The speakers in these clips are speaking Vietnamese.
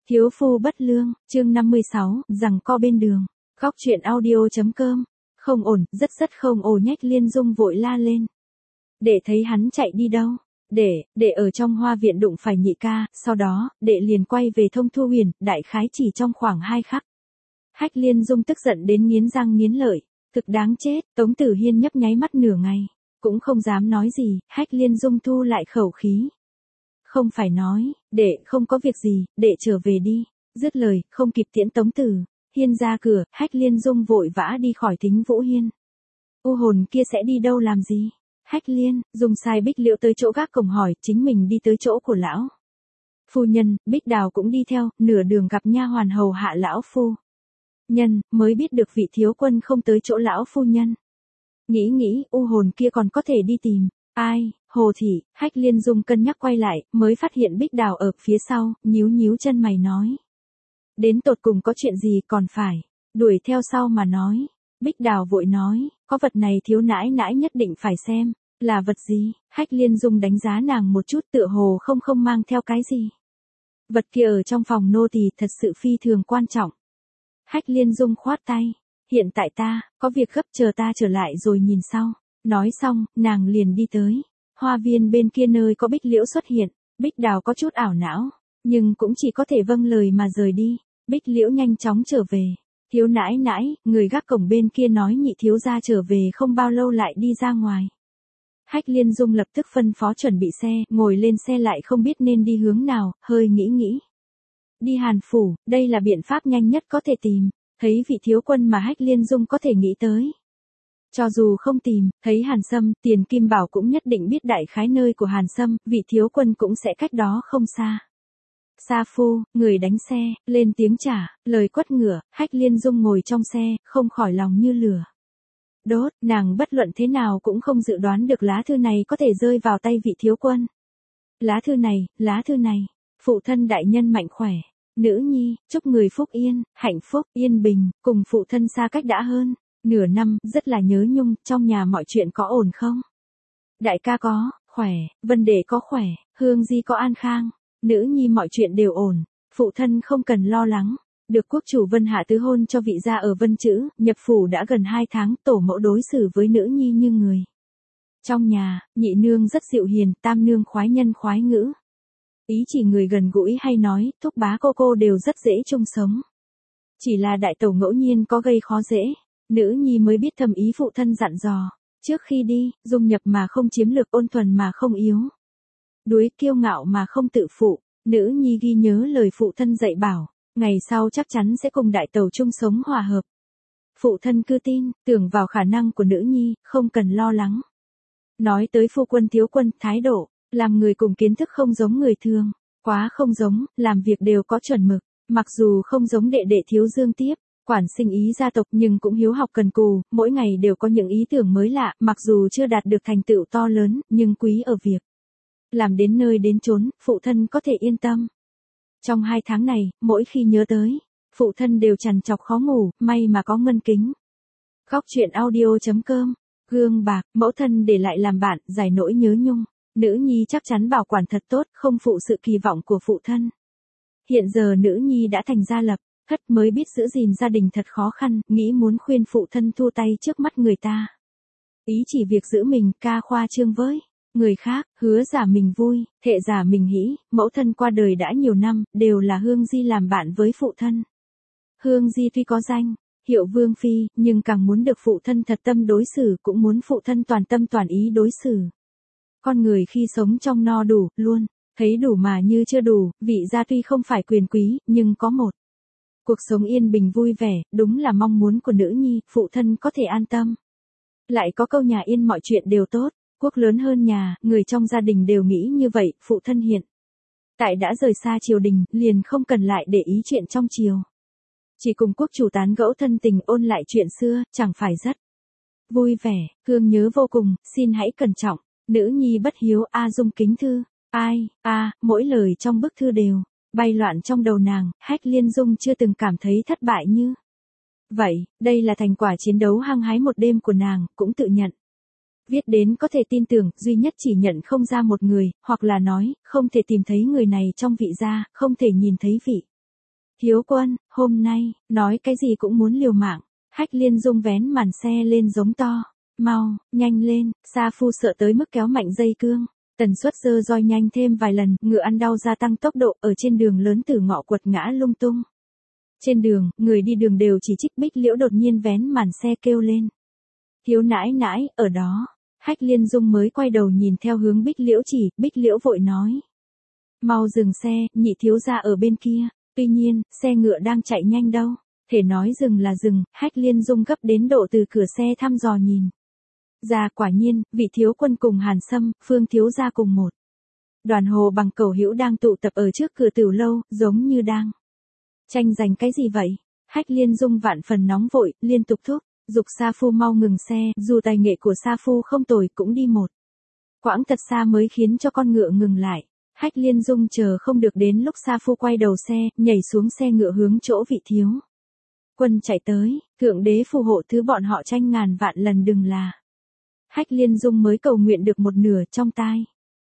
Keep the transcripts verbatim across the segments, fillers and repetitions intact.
Thiếu phu bất lương, chương năm mươi sáu, rằng co bên đường. Góc truyện audio.com. Không ổn, rất rất không ổn. Nhách Liên Dung vội la lên. Đệ thấy hắn chạy đi đâu? Đệ, đệ ở trong hoa viện đụng phải nhị ca, sau đó, đệ liền quay về Thông Thu Huyền, đại khái chỉ trong khoảng hai khắc. Hách Liên Dung tức giận đến nghiến răng nghiến lợi. Thực đáng chết, Tống Tử Hiên nhấp nháy mắt nửa ngày. Cũng không dám nói gì, Hách Liên Dung thu lại khẩu khí. Không phải nói, đệ không có việc gì, đệ trở về đi. Dứt lời, không kịp tiễn Tống Tử Hiên ra cửa, Hách Liên Dung vội vã đi khỏi Thính Vũ Hiên. U hồn kia sẽ đi đâu làm gì? Hách Liên, dùng sai Bích Liễu tới chỗ gác cổng hỏi, chính mình đi tới chỗ của lão phu nhân, Bích Đào cũng đi theo, nửa đường gặp nha hoàn hầu hạ lão phu nhân, mới biết được vị thiếu quân không tới chỗ lão phu nhân. Nghĩ nghĩ, u hồn kia còn có thể đi tìm ai? Hồ thị. Hách Liên Dung cân nhắc quay lại, mới phát hiện Bích Đào ở phía sau, nhíu nhíu chân mày nói. Đến tột cùng có chuyện gì còn phải đuổi theo sau mà nói. Bích Đào vội nói, có vật này thiếu nãi nãi nhất định phải xem, là vật gì? Hách Liên Dung đánh giá nàng một chút, tựa hồ không không mang theo cái gì. Vật kia ở trong phòng nô tỳ thật sự phi thường quan trọng. Hách Liên Dung khoát tay, hiện tại ta có việc gấp, chờ ta trở lại rồi nhìn sau. Nói xong, nàng liền đi tới hoa viên bên kia nơi có Bích Liễu xuất hiện. Bích Đào có chút ảo não, nhưng cũng chỉ có thể vâng lời mà rời đi. Bích Liễu nhanh chóng trở về. Thiếu nãi nãi, người gác cổng bên kia nói nhị thiếu gia trở về không bao lâu lại đi ra ngoài. Hách Liên Dung lập tức phân phó chuẩn bị xe, ngồi lên xe lại không biết nên đi hướng nào, hơi nghĩ nghĩ. Đi Hàn Phủ, đây là biện pháp nhanh nhất có thể tìm. Thấy vị thiếu quân mà Hách Liên Dung có thể nghĩ tới. Cho dù không tìm, thấy Hàn Sâm, Tiền Kim Bảo cũng nhất định biết đại khái nơi của Hàn Sâm, vị thiếu quân cũng sẽ cách đó không xa. Sa phu, người đánh xe, lên tiếng trả, lời quất ngựa, Hách Liên Dung ngồi trong xe, không khỏi lòng như lửa đốt, nàng bất luận thế nào cũng không dự đoán được lá thư này có thể rơi vào tay vị thiếu quân. Lá thư này, lá thư này, phụ thân đại nhân mạnh khỏe, nữ nhi, chúc người phúc yên, hạnh phúc, yên bình, cùng phụ thân xa cách đã hơn nửa năm, rất là nhớ nhung, trong nhà mọi chuyện có ổn không? Đại ca có, khỏe, Vân Đệ có khỏe, Hương Di có an khang, nữ nhi mọi chuyện đều ổn, phụ thân không cần lo lắng. Được quốc chủ Vân hạ tứ hôn cho vị gia ở Vân Chữ, nhập phủ đã gần hai tháng, tổ mẫu đối xử với nữ nhi như người. Trong nhà, nhị nương rất dịu hiền, tam nương khoái nhân khoái ngữ. Ý chỉ người gần gũi hay nói, thúc bá cô cô đều rất dễ chung sống. Chỉ là đại tẩu ngẫu nhiên có gây khó dễ, nữ nhi mới biết thầm ý phụ thân dặn dò. Trước khi đi, dung nhập mà không chiếm lược, ôn thuần mà không yếu đuối, kiêu ngạo mà không tự phụ. Nữ nhi ghi nhớ lời phụ thân dạy bảo. Ngày sau chắc chắn sẽ cùng đại tẩu chung sống hòa hợp. Phụ thân cứ tin, tưởng vào khả năng của nữ nhi, không cần lo lắng. Nói tới phu quân thiếu quân, thái độ, làm người cùng kiến thức không giống người thường, quá không giống, làm việc đều có chuẩn mực, mặc dù không giống đệ đệ Thiếu Dương Tiếp, quản sinh ý gia tộc nhưng cũng hiếu học cần cù, mỗi ngày đều có những ý tưởng mới lạ, mặc dù chưa đạt được thành tựu to lớn, nhưng quý ở việc làm đến nơi đến chốn, phụ thân có thể yên tâm. Trong hai tháng này, mỗi khi nhớ tới, phụ thân đều trằn trọc khó ngủ, may mà có Ngân Kính. Góc truyện audio.com, gương bạc, mẫu thân để lại làm bạn, giải nỗi nhớ nhung. Nữ nhi chắc chắn bảo quản thật tốt, không phụ sự kỳ vọng của phụ thân. Hiện giờ nữ nhi đã thành gia lập, thất mới biết giữ gìn gia đình thật khó khăn, nghĩ muốn khuyên phụ thân thu tay trước mắt người ta. Ý chỉ việc giữ mình, ca khoa trương với người khác, hứa giả mình vui, thệ giả mình hỉ. Mẫu thân qua đời đã nhiều năm, đều là Hương Di làm bạn với phụ thân. Hương Di tuy có danh hiệu vương phi, nhưng càng muốn được phụ thân thật tâm đối xử, cũng muốn phụ thân toàn tâm toàn ý đối xử. Con người khi sống trong no đủ, luôn thấy đủ mà như chưa đủ, vị gia tuy không phải quyền quý, nhưng có một cuộc sống yên bình vui vẻ, đúng là mong muốn của nữ nhi, phụ thân có thể an tâm. Lại có câu nhà yên mọi chuyện đều tốt. Quốc lớn hơn nhà, người trong gia đình đều nghĩ như vậy, phụ thân hiện tại đã rời xa triều đình, liền không cần lại để ý chuyện trong triều. Chỉ cùng quốc chủ tán gẫu thân tình, ôn lại chuyện xưa, chẳng phải rất vui vẻ. Hương nhớ vô cùng, xin hãy cẩn trọng. Nữ nhi bất hiếu, a Dung kính thư. Ai, a mỗi lời trong bức thư đều bay loạn trong đầu nàng. Hách Liên Dung chưa từng cảm thấy thất bại như vậy, đây là thành quả chiến đấu hăng hái một đêm của nàng, cũng tự nhận. Viết đến có thể tin tưởng, duy nhất chỉ nhận không ra một người, hoặc là nói, không thể tìm thấy người này trong vị gia, không thể nhìn thấy vị Thiếu quân, hôm nay, nói cái gì cũng muốn liều mạng. Hách Liên Dung vén màn xe lên giống to. Mau, nhanh lên, Sa Phu sợ tới mức kéo mạnh dây cương. Tần suất giơ roi nhanh thêm vài lần, ngựa ăn đau gia tăng tốc độ ở trên đường lớn Tử Ngọ quật ngã lung tung. Trên đường, người đi đường đều chỉ trích. Bích Liễu đột nhiên vén màn xe kêu lên. Thiếu nãi nãi, ở đó. Hách Liên Dung mới quay đầu nhìn theo hướng Bích Liễu chỉ, Bích Liễu vội nói. Mau dừng xe, nhị thiếu gia ở bên kia. Tuy nhiên, xe ngựa đang chạy nhanh đâu. Thể nói dừng là dừng, Hách Liên Dung gấp đến độ từ cửa xe thăm dò nhìn. Ra quả nhiên, vị thiếu quân cùng Hàn Sâm, Phương thiếu gia cùng một. Đoàn Hồ Bằng Cẩu Hữu đang tụ tập ở trước cửa Tửu lâu, giống như đang tranh giành cái gì vậy? Hách Liên Dung vạn phần nóng vội, liên tục thúc, giục Sa Phu mau ngừng xe, dù tài nghệ của Sa Phu không tồi cũng đi một quãng thật xa mới khiến cho con ngựa ngừng lại. Hách Liên Dung chờ không được đến lúc Sa Phu quay đầu xe, nhảy xuống xe ngựa hướng chỗ vị thiếu quân chạy tới, thượng đế phù hộ thứ bọn họ tranh ngàn vạn lần đừng là. Hách Liên Dung mới cầu nguyện được một nửa trong tai.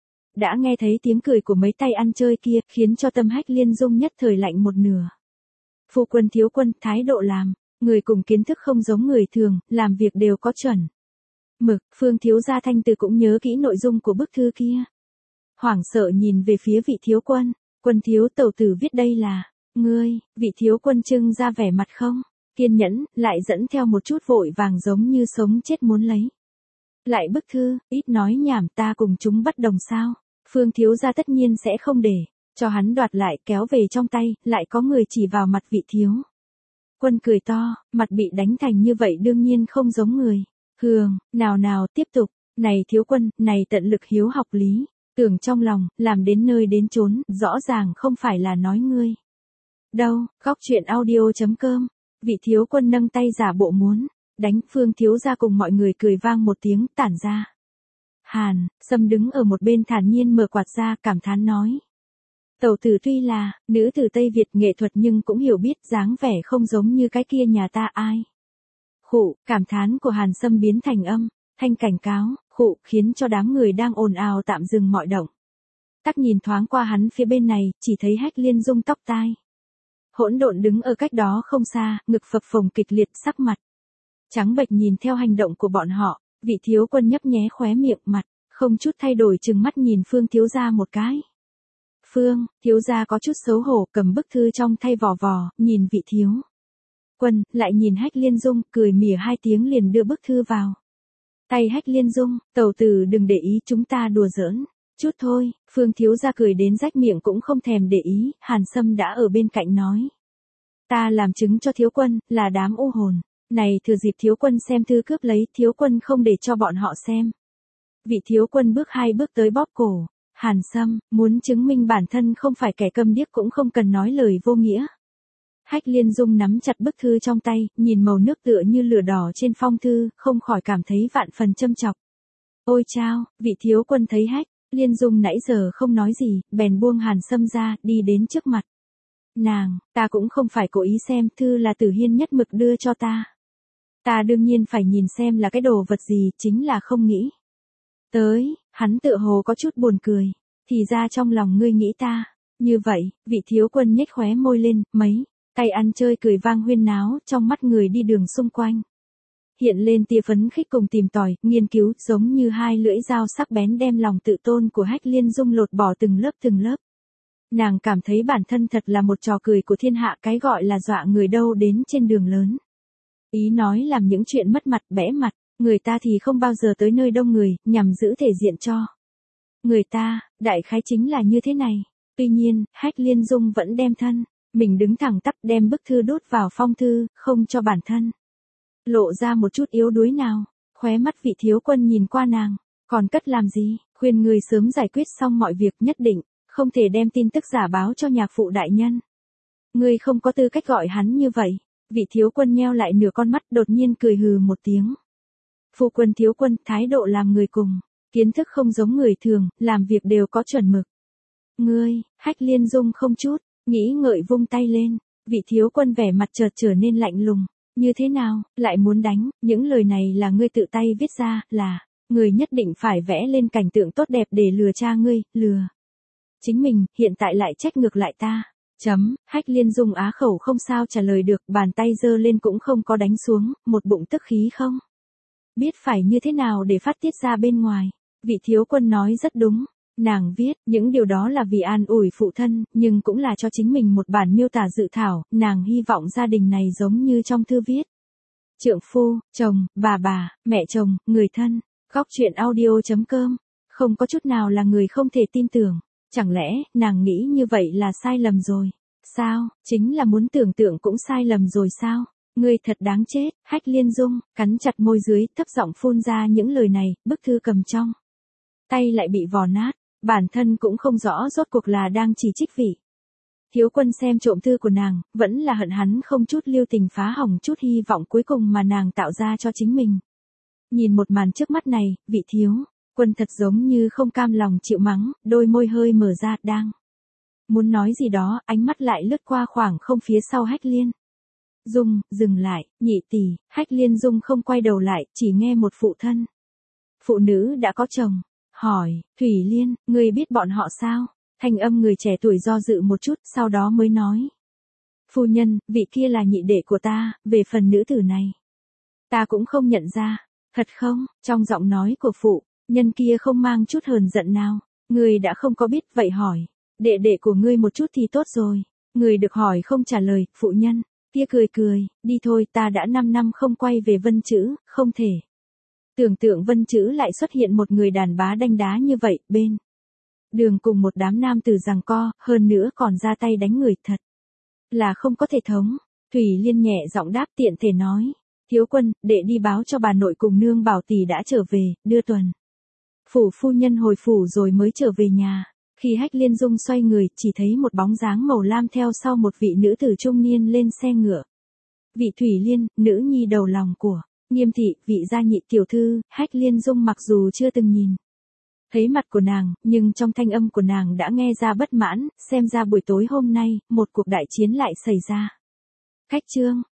Đã nghe thấy tiếng cười của mấy tay ăn chơi kia, khiến cho tâm Hách Liên Dung nhất thời lạnh một nửa. Phu quân thiếu quân, thái độ làm, người cùng kiến thức không giống người thường, làm việc đều có chuẩn mực. Phương thiếu gia thanh từ cũng nhớ kỹ nội dung của bức thư kia. Hoảng sợ nhìn về phía vị thiếu quân, quân thiếu tẩu tử viết đây là, ngươi, vị thiếu quân trưng ra vẻ mặt không kiên nhẫn, lại dẫn theo một chút vội vàng giống như sống chết muốn lấy lại bức thư, ít nói nhảm, ta cùng chúng bất đồng sao. Phương thiếu gia tất nhiên sẽ không để cho hắn đoạt lại, kéo về trong tay, lại có người chỉ vào mặt vị thiếu quân cười to, mặt bị đánh thành như vậy đương nhiên không giống người thường. Nào nào, tiếp tục, này thiếu quân, này tận lực hiếu học lý, tưởng trong lòng, làm đến nơi đến chốn, rõ ràng không phải là nói ngươi. Đâu, góc chuyện audio chấm com, vị thiếu quân nâng tay giả bộ muốn đánh. Phương thiếu gia cùng mọi người cười vang một tiếng, tản ra. Hàn Sâm đứng ở một bên thản nhiên mở quạt ra, cảm thán nói. Tẩu tử tuy là nữ tử Tây Việt nghệ thuật nhưng cũng hiểu biết, dáng vẻ không giống như cái kia nhà ta ai. Khụ, cảm thán của Hàn Sâm biến thành âm thanh cảnh cáo, khụ, khiến cho đám người đang ồn ào tạm dừng mọi động tác nhìn thoáng qua hắn phía bên này, chỉ thấy Hách Liên Dung tóc tai hỗn độn đứng ở cách đó không xa, ngực phập phồng kịch liệt, sắc mặt trắng bệch nhìn theo hành động của bọn họ. Vị thiếu quân nhấp nhé khóe miệng, mặt không chút thay đổi trừng mắt nhìn Phương thiếu gia một cái. Phương thiếu gia có chút xấu hổ, cầm bức thư trong tay vò vò, nhìn vị thiếu quân, lại nhìn Hách Liên Dung, cười mỉa hai tiếng liền đưa bức thư vào tay Hách Liên Dung. Tẩu tử đừng để ý, chúng ta đùa giỡn chút thôi. Phương thiếu gia cười đến rách miệng cũng không thèm để ý. Hàn Sâm đã ở bên cạnh nói. Ta làm chứng cho thiếu quân, là đám u hồn này thừa dịp thiếu quân xem thư cướp lấy, thiếu quân không để cho bọn họ xem. Vị thiếu quân bước hai bước tới bóp cổ Hàn Sâm, muốn chứng minh bản thân không phải kẻ câm điếc cũng không cần nói lời vô nghĩa. Hách Liên Dung nắm chặt bức thư trong tay, nhìn màu nước tựa như lửa đỏ trên phong thư, không khỏi cảm thấy vạn phần châm chọc. Ôi chao, vị thiếu quân thấy Hách Liên Dung nãy giờ không nói gì, bèn buông Hàn Sâm ra, đi đến trước mặt nàng. Ta cũng không phải cố ý xem, thư là Tử Hiên nhất mực đưa cho ta. Ta đương nhiên phải nhìn xem là cái đồ vật gì, chính là không nghĩ tới. Hắn tựa hồ có chút buồn cười. Thì ra trong lòng ngươi nghĩ ta như vậy. Vị thiếu quân nhếch khóe môi lên, mấy tay ăn chơi cười vang huyên náo, trong mắt người đi đường xung quanh hiện lên tia phấn khích cùng tìm tòi, nghiên cứu, giống như hai lưỡi dao sắc bén đem lòng tự tôn của Hách Liên Dung lột bỏ từng lớp từng lớp. Nàng cảm thấy bản thân thật là một trò cười của thiên hạ, cái gọi là dọa người đâu đến trên đường lớn. Ý nói làm những chuyện mất mặt, bẽ mặt, người ta thì không bao giờ tới nơi đông người, nhằm giữ thể diện cho người ta, đại khái chính là như thế này. Tuy nhiên, Hách Liên Dung vẫn đem thân mình đứng thẳng tắp, đem bức thư đút vào phong thư, không cho bản thân lộ ra một chút yếu đuối nào. Khóe mắt vị thiếu quân nhìn qua nàng, còn cất làm gì, khuyên người sớm giải quyết xong mọi việc, nhất định không thể đem tin tức giả báo cho nhạc phụ đại nhân. Ngươi không có tư cách gọi hắn như vậy. Vị thiếu quân nheo lại nửa con mắt, đột nhiên cười hừ một tiếng. Phu quân thiếu quân, thái độ làm người cùng kiến thức không giống người thường, làm việc đều có chuẩn mực. Ngươi, Hách Liên Dung không chút nghĩ ngợi vung tay lên. Vị thiếu quân vẻ mặt chợt trở nên lạnh lùng. Như thế nào, lại muốn đánh? Những lời này là ngươi tự tay viết ra, là người nhất định phải vẽ lên cảnh tượng tốt đẹp để lừa cha ngươi, lừa chính mình, hiện tại lại trách ngược lại ta. Chấm, Hách Liên Dung á khẩu không sao trả lời được, bàn tay giơ lên cũng không có đánh xuống, một bụng tức khí không biết phải như thế nào để phát tiết ra bên ngoài. Vị thiếu quân nói rất đúng, nàng viết, những điều đó là vì an ủi phụ thân, nhưng cũng là cho chính mình một bản miêu tả dự thảo, nàng hy vọng gia đình này giống như trong thư viết. Trượng phu, chồng, bà bà, mẹ chồng, người thân, góc truyện audio chấm com, không có chút nào là người không thể tin tưởng. Chẳng lẽ, nàng nghĩ như vậy là sai lầm rồi? Sao, chính là muốn tưởng tượng cũng sai lầm rồi sao? Ngươi thật đáng chết, Hách Liên Dung, cắn chặt môi dưới, thấp giọng phun ra những lời này, bức thư cầm trong tay lại bị vò nát, bản thân cũng không rõ rốt cuộc là đang chỉ trích vị thiếu quân xem trộm thư của nàng, vẫn là hận hắn không chút lưu tình phá hỏng chút hy vọng cuối cùng mà nàng tạo ra cho chính mình. Nhìn một màn trước mắt này, vị thiếu quân thật giống như không cam lòng chịu mắng, đôi môi hơi mở ra, đang muốn nói gì đó, ánh mắt lại lướt qua khoảng không phía sau Hách Liên Dung, dừng lại, nhị tỷ. Hách Liên Dung không quay đầu lại, chỉ nghe một phụ thân phụ nữ đã có chồng hỏi, Thủy Liên, ngươi biết bọn họ sao? Thanh âm người trẻ tuổi do dự một chút, sau đó mới nói, phu nhân, vị kia là nhị đệ của ta, về phần nữ tử này ta cũng không nhận ra. Thật không? Trong giọng nói của phụ nhân kia không mang chút hờn giận nào. Ngươi đã không có biết, vậy hỏi đệ đệ của ngươi một chút thì tốt rồi. Người được hỏi không trả lời, phụ nhân kia cười cười, đi thôi, ta đã năm năm không quay về Vân Chữ, không thể tưởng tượng Vân Chữ lại xuất hiện một người đàn bá đanh đá như vậy, bên đường cùng một đám nam tử giằng co, hơn nữa còn ra tay đánh người, thật là không có thể thống. Thủy Liên nhẹ giọng đáp, tiện thể nói, thiếu quân, đệ đi báo cho bà nội cùng nương bảo tỷ đã trở về, đưa tuần phủ phu nhân hồi phủ rồi mới trở về nhà. Khi Hách Liên Dung xoay người, chỉ thấy một bóng dáng màu lam theo sau một vị nữ tử trung niên lên xe ngựa. Vị Thủy Liên, nữ nhi đầu lòng của Nghiêm thị, vị gia nhị tiểu thư. Hách Liên Dung mặc dù chưa từng nhìn thấy mặt của nàng, nhưng trong thanh âm của nàng đã nghe ra bất mãn, xem ra buổi tối hôm nay, một cuộc đại chiến lại xảy ra. Khách trương,